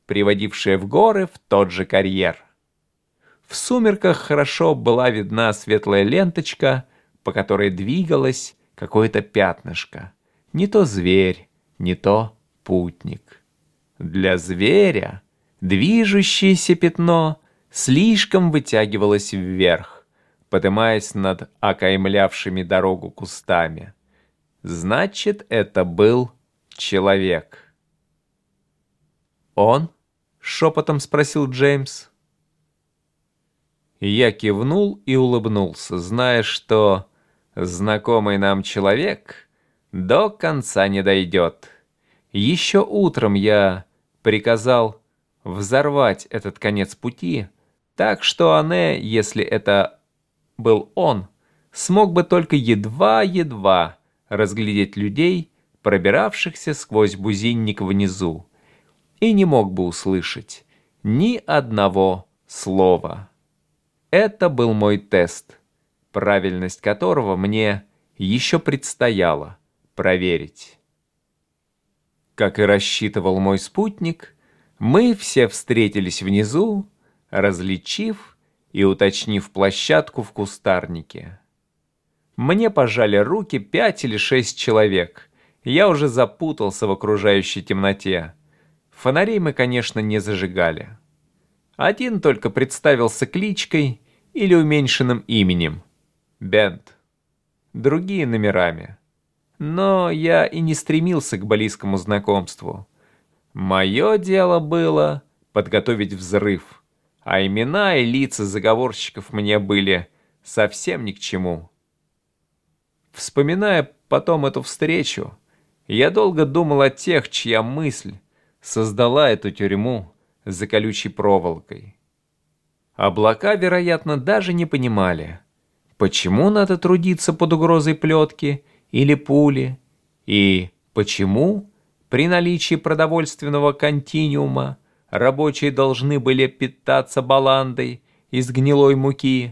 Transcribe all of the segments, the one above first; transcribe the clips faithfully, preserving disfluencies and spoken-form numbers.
приводившая в горы в тот же карьер. В сумерках хорошо была видна светлая ленточка, по которой двигалось какое-то пятнышко. Не то зверь, не то путник. Для зверя движущееся пятно слишком вытягивалось вверх, поднимаясь над окаймлявшими дорогу кустами. Значит, это был человек. «Он?» — шепотом спросил Джеймс. Я кивнул и улыбнулся, зная, что знакомый нам человек до конца не дойдет. Еще утром я приказал взорвать этот конец пути, так что Анне, если это был он, смог бы только едва-едва разглядеть людей, пробиравшихся сквозь бузинник внизу, и не мог бы услышать ни одного слова. Это был мой тест, правильность которого мне еще предстояло проверить. Как и рассчитывал мой спутник, мы все встретились внизу, различив и уточнив площадку в кустарнике. Мне пожали руки пять или шесть человек. Я уже запутался в окружающей темноте. Фонарей мы, конечно, не зажигали. Один только представился кличкой или уменьшенным именем — Бент. Другие номерами. Но я и не стремился к близкому знакомству. Мое дело было подготовить взрыв, а имена и лица заговорщиков мне были совсем ни к чему. Вспоминая потом эту встречу, я долго думал о тех, чья мысль создала эту тюрьму за колючей проволокой. Облака, вероятно, даже не понимали, почему надо трудиться под угрозой плетки или пули, и почему при наличии продовольственного континуума рабочие должны были питаться баландой из гнилой муки.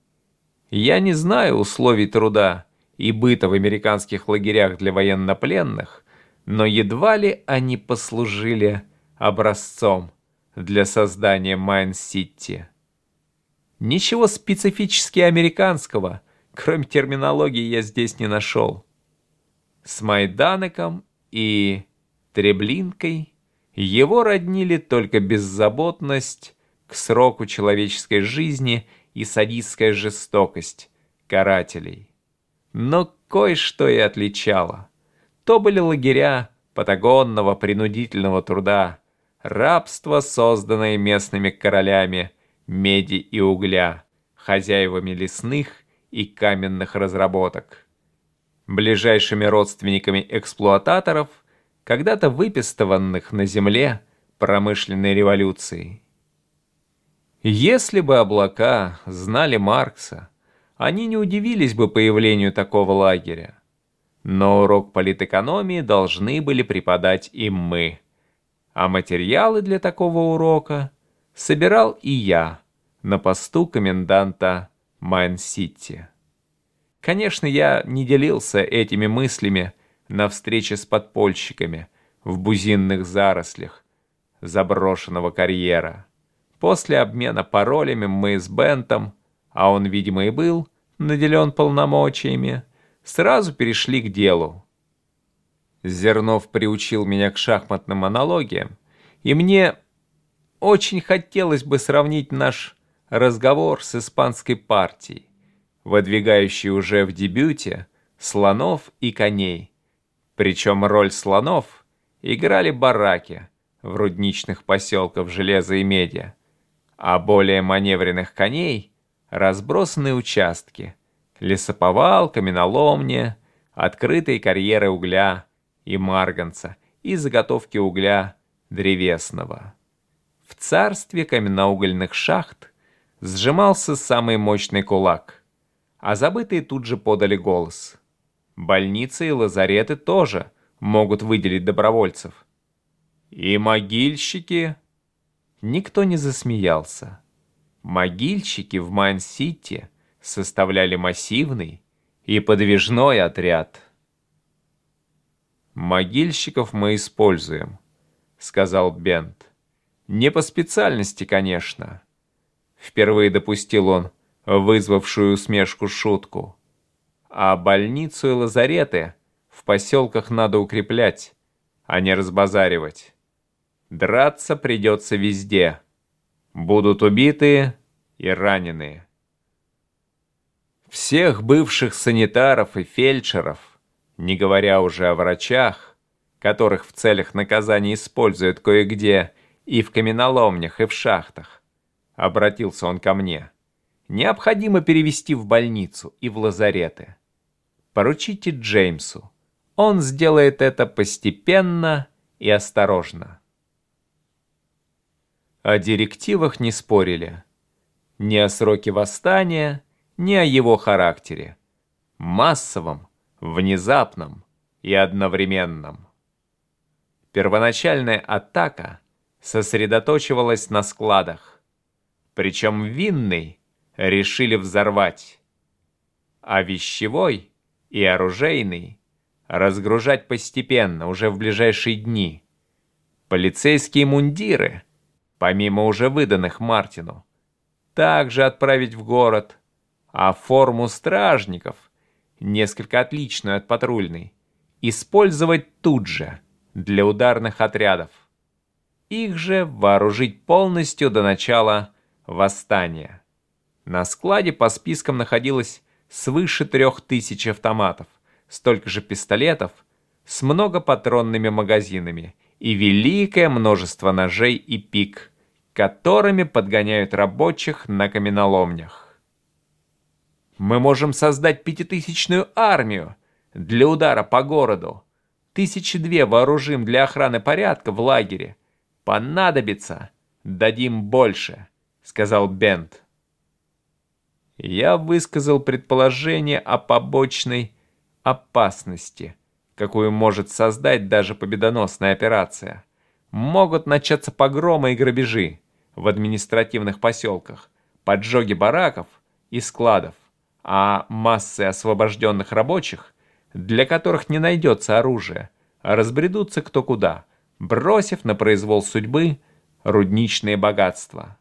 Я не знаю условий труда и быта в американских лагерях для военнопленных, но едва ли они послужили образцом для создания Майн-Сити. Ничего специфически американского, кроме терминологии, я здесь не нашел. С Майданеком и Треблинкой его роднили только беззаботность к сроку человеческой жизни и садистская жестокость карателей. Но кое-что и отличало. То были лагеря патагонного принудительного труда, рабство, созданное местными королями меди и угля, хозяевами лесных и каменных разработок, ближайшими родственниками эксплуататоров, когда-то выпистыванных на земле промышленной революцией. Если бы облака знали Маркса, они не удивились бы появлению такого лагеря. Но урок политэкономии должны были преподать им мы, а материалы для такого урока собирал и я на посту коменданта Майн-Сити. Конечно, я не делился этими мыслями на встрече с подпольщиками в бузинных зарослях заброшенного карьера. После обмена паролями мы с Бентом, а он, видимо, и был наделен полномочиями, сразу перешли к делу. Зернов приучил меня к шахматным аналогиям, и мне очень хотелось бы сравнить наш разговор с испанской партией, выдвигающей уже в дебюте слонов и коней. Причем роль слонов играли бараки в рудничных поселках железа и меди, а более маневренных коней — разбросанные участки, лесоповал, каменоломни, открытые карьеры угля и марганца и заготовки угля древесного. В царстве каменноугольных шахт сжимался самый мощный кулак, а забытые тут же подали голос. Больницы и лазареты тоже могут выделить добровольцев. И могильщики... Никто не засмеялся. Могильщики в Майн-Сити составляли массивный и подвижной отряд. «Могильщиков мы используем», — сказал Бент. Не по специальности, конечно. Впервые допустил он вызвавшую усмешку шутку. А больницу и лазареты в поселках надо укреплять, а не разбазаривать. Драться придется везде. Будут убитые и раненые. Всех бывших санитаров и фельдшеров, не говоря уже о врачах, которых в целях наказания используют кое-где и в каменоломнях, и в шахтах, обратился он ко мне, необходимо перевести в больницу и в лазареты. Поручите Джеймсу. Он сделает это постепенно и осторожно. О директивах не спорили. Ни о сроке восстания, ни о его характере. Массовом, внезапном и одновременном. Первоначальная атака сосредоточивалась на складах. Причем винный решили взорвать, а вещевой и оружейный разгружать постепенно, уже в ближайшие дни. Полицейские мундиры, помимо уже выданных Мартину, также отправить в город, а форму стражников, несколько отличную от патрульной, использовать тут же для ударных отрядов. Их же вооружить полностью до начала восстания. На складе по спискам находилось свыше трех тысяч автоматов, столько же пистолетов с многопатронными магазинами и великое множество ножей и пик, которыми подгоняют рабочих на каменоломнях. Мы можем создать пятитысячную армию для удара по городу. Тысячи две вооружим для охраны порядка в лагере. Понадобится, дадим больше, сказал Бент. Я высказал предположение о побочной опасности, какую может создать даже победоносная операция. Могут начаться погромы и грабежи в административных поселках, поджоги бараков и складов, а массы освобожденных рабочих, для которых не найдется оружия, разбредутся кто куда, бросив на произвол судьбы рудничные богатства.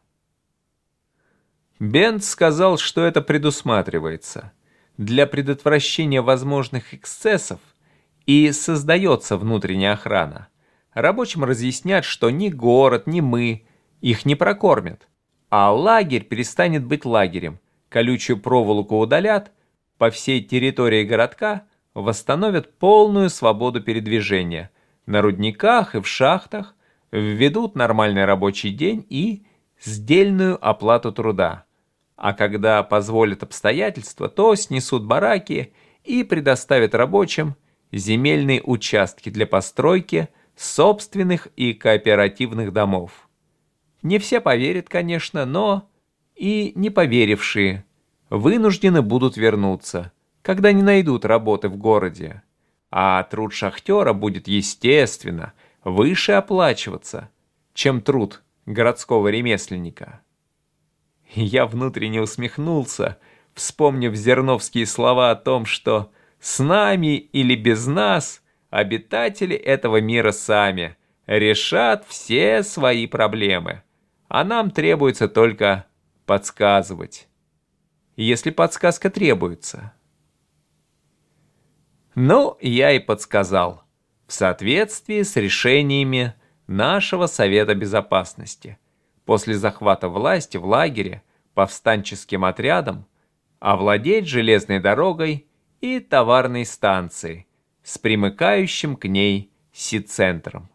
Бент сказал, что это предусматривается. Для предотвращения возможных эксцессов и создается внутренняя охрана. Рабочим разъяснят, что ни город, ни мы их не прокормят, а лагерь перестанет быть лагерем, колючую проволоку удалят, по всей территории городка восстановят полную свободу передвижения, на рудниках и в шахтах введут нормальный рабочий день и сдельную оплату труда. А когда позволят обстоятельства, то снесут бараки и предоставят рабочим земельные участки для постройки собственных и кооперативных домов. Не все поверят, конечно, но и не поверившие вынуждены будут вернуться, когда не найдут работы в городе. А труд шахтера будет, естественно, выше оплачиваться, чем труд городского ремесленника. Я внутренне усмехнулся, вспомнив зерновские слова о том, что с нами или без нас обитатели этого мира сами решат все свои проблемы, а нам требуется только подсказывать, если подсказка требуется. Ну, я и подсказал, в соответствии с решениями нашего Совета Безопасности. После захвата власти в лагере повстанческим отрядом овладеть железной дорогой и товарной станцией с примыкающим к ней сицентром.